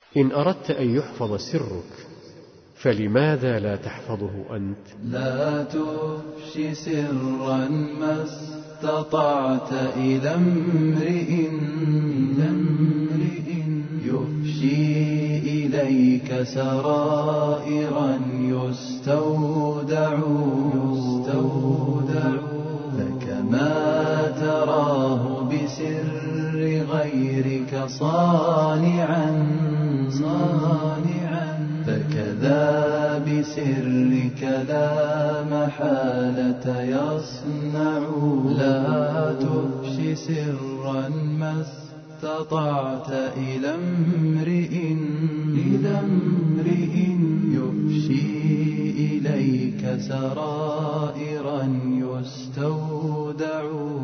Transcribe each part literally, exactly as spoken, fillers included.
إن أردت أن يحفظ سرك فلماذا لا تحفظه أنت؟ لا تفشي سرا ما استطعت إلى امرئ يفشي إليك سرائرا يستودع فكما تراه بسر غيرك صانعا فكذا بسرك لا محالة يصنع. لا تفشي سرا ما استطعت إلى امرئ يفشي إليك سرائرا يستودع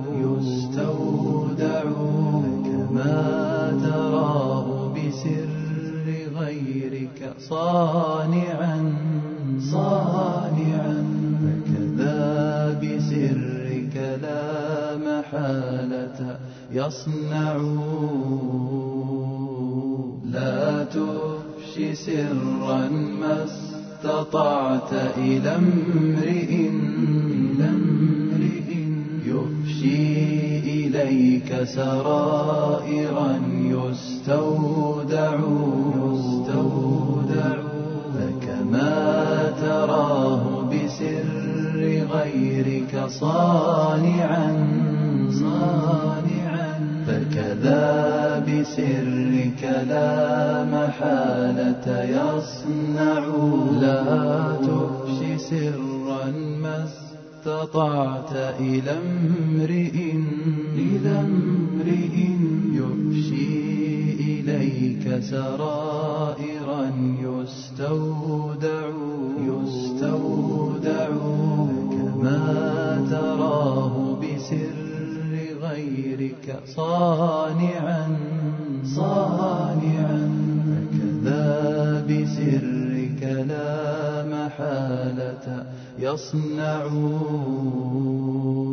فكما تراه بسر غيرك صانعا فكذا بسرك لا محالة يصنع. لا تفشي سرا ما استطعت إلى امرئ يفشي إليك سرائرا يستودع فكما تراه بسر غيرك صانعا فكذا بسرك لا محالة يصنع. لا تفشي سرا ما استطعت إلى امرئ يفشي إليك سرائرا يستودع فكما تراه بسر غيرك صانعا فكذا بسرك لا محالة يصنع.